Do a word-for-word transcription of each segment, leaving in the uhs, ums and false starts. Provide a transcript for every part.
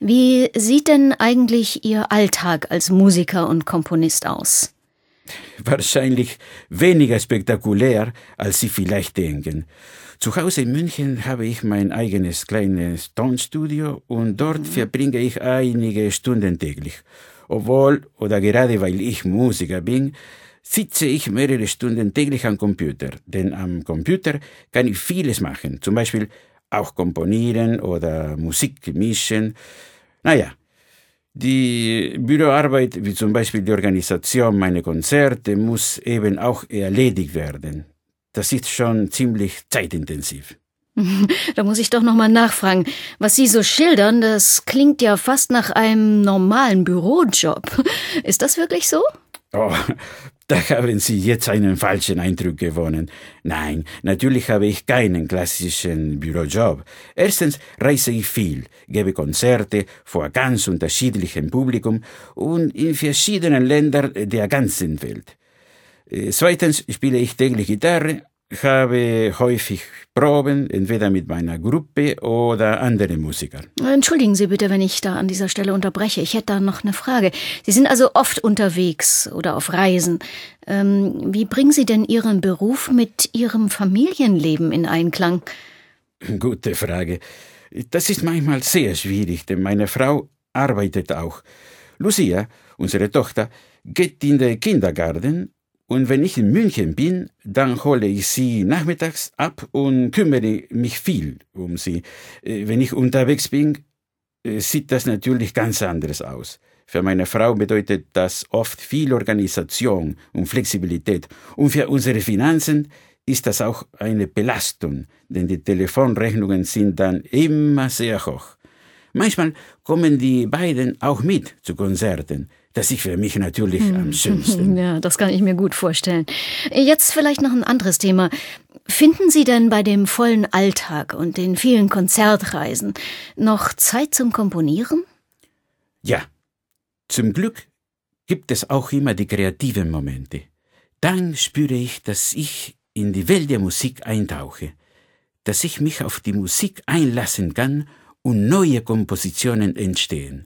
Wie sieht denn eigentlich Ihr Alltag als Musiker und Komponist aus? Wahrscheinlich weniger spektakulär, als Sie vielleicht denken. Zu Hause in München habe ich mein eigenes kleines Tonstudio und dort mhm. verbringe ich einige Stunden täglich. Obwohl, oder gerade weil ich Musiker bin, sitze ich mehrere Stunden täglich am Computer. Denn am Computer kann ich vieles machen, zum Beispiel auch komponieren oder Musik mischen. Naja, die Büroarbeit, wie zum Beispiel die Organisation meiner Konzerte, muss eben auch erledigt werden. Das ist schon ziemlich zeitintensiv. Da muss ich doch noch mal nachfragen. Was Sie so schildern, das klingt ja fast nach einem normalen Bürojob. Ist das wirklich so? Oh, da haben Sie jetzt einen falschen Eindruck gewonnen. Nein, natürlich habe ich keinen klassischen Bürojob. Erstens reise ich viel, gebe Konzerte vor ganz unterschiedlichem Publikum und in verschiedenen Ländern der ganzen Welt. Zweitens spiele ich täglich Gitarre, habe häufig Proben, entweder mit meiner Gruppe oder anderen Musikern. Entschuldigen Sie bitte, wenn ich da an dieser Stelle unterbreche. Ich hätte da noch eine Frage. Sie sind also oft unterwegs oder auf Reisen. Ähm, wie bringen Sie denn Ihren Beruf mit Ihrem Familienleben in Einklang? Gute Frage. Das ist manchmal sehr schwierig, denn meine Frau arbeitet auch. Lucia, unsere Tochter, geht in den Kindergarten. Und wenn ich in München bin, dann hole ich sie nachmittags ab und kümmere mich viel um sie. Wenn ich unterwegs bin, sieht das natürlich ganz anders aus. Für meine Frau bedeutet das oft viel Organisation und Flexibilität. Und für unsere Finanzen ist das auch eine Belastung, denn die Telefonrechnungen sind dann immer sehr hoch. Manchmal kommen die beiden auch mit zu Konzerten. Das ist für mich natürlich hm. am schönsten. Ja, das kann ich mir gut vorstellen. Jetzt vielleicht noch ein anderes Thema. Finden Sie denn bei dem vollen Alltag und den vielen Konzertreisen noch Zeit zum Komponieren? Ja, zum Glück gibt es auch immer die kreativen Momente. Dann spüre ich, dass ich in die Welt der Musik eintauche, dass ich mich auf die Musik einlassen kann und neue Kompositionen entstehen.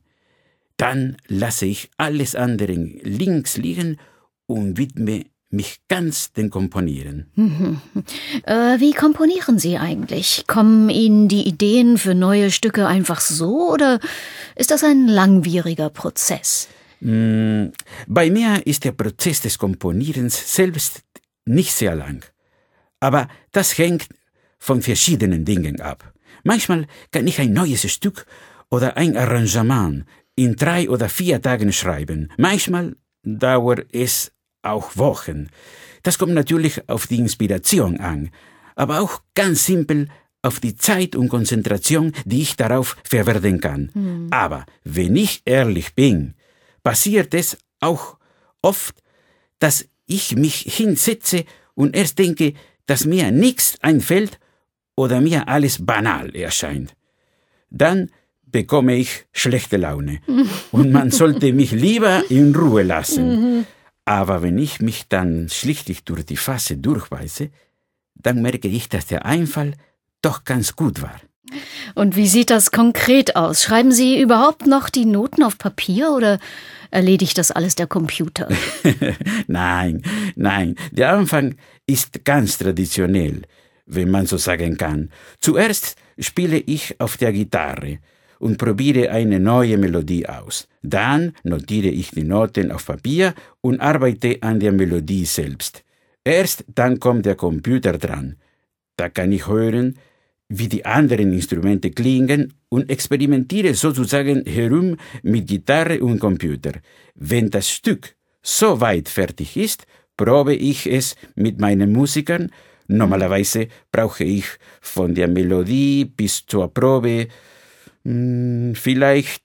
Dann lasse ich alles andere links liegen und widme mich ganz dem Komponieren. Mhm. Äh, wie komponieren Sie eigentlich? Kommen Ihnen die Ideen für neue Stücke einfach so oder ist das ein langwieriger Prozess? Mm, bei mir ist der Prozess des Komponierens selbst nicht sehr lang. Aber das hängt von verschiedenen Dingen ab. Manchmal kann ich ein neues Stück oder ein Arrangement in drei oder vier Tagen schreiben. Manchmal dauert es auch Wochen. Das kommt natürlich auf die Inspiration an, aber auch ganz simpel auf die Zeit und Konzentration, die ich darauf verwenden kann. Mhm. Aber wenn ich ehrlich bin, passiert es auch oft, dass ich mich hinsetze und erst denke, dass mir nichts einfällt oder mir alles banal erscheint. Dann bekomme ich schlechte Laune und man sollte mich lieber in Ruhe lassen. Aber wenn ich mich dann schlichtlich durch die Phase durchbeiße, dann merke ich, dass der Einfall doch ganz gut war. Und wie sieht das konkret aus? Schreiben Sie überhaupt noch die Noten auf Papier oder erledigt das alles der Computer? Nein, nein, der Anfang ist ganz traditionell, wenn man so sagen kann. Zuerst spiele ich auf der Gitarre und probiere eine neue Melodie aus. Dann notiere ich die Noten auf Papier und arbeite an der Melodie selbst. Erst dann kommt der Computer dran. Da kann ich hören, wie die anderen Instrumente klingen und experimentiere sozusagen herum mit Gitarre und Computer. Wenn das Stück so weit fertig ist, probe ich es mit meinen Musikern. Normalerweise brauche ich von der Melodie bis zur Probe mh, vielleicht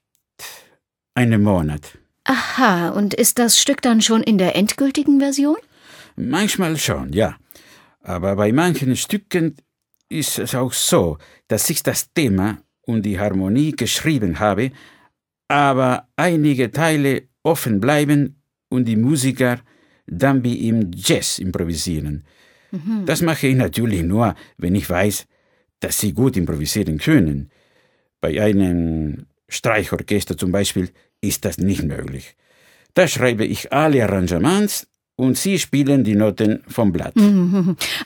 einen Monat. Aha, und ist das Stück dann schon in der endgültigen Version? Manchmal schon, ja. Aber bei manchen Stücken ist es auch so, dass ich das Thema und die Harmonie geschrieben habe, aber einige Teile offen bleiben und die Musiker dann wie im Jazz improvisieren. Mhm. Das mache ich natürlich nur, wenn ich weiß, dass sie gut improvisieren können. Bei einem Streichorchester zum Beispiel ist das nicht möglich. Da schreibe ich alle Arrangements und Sie spielen die Noten vom Blatt.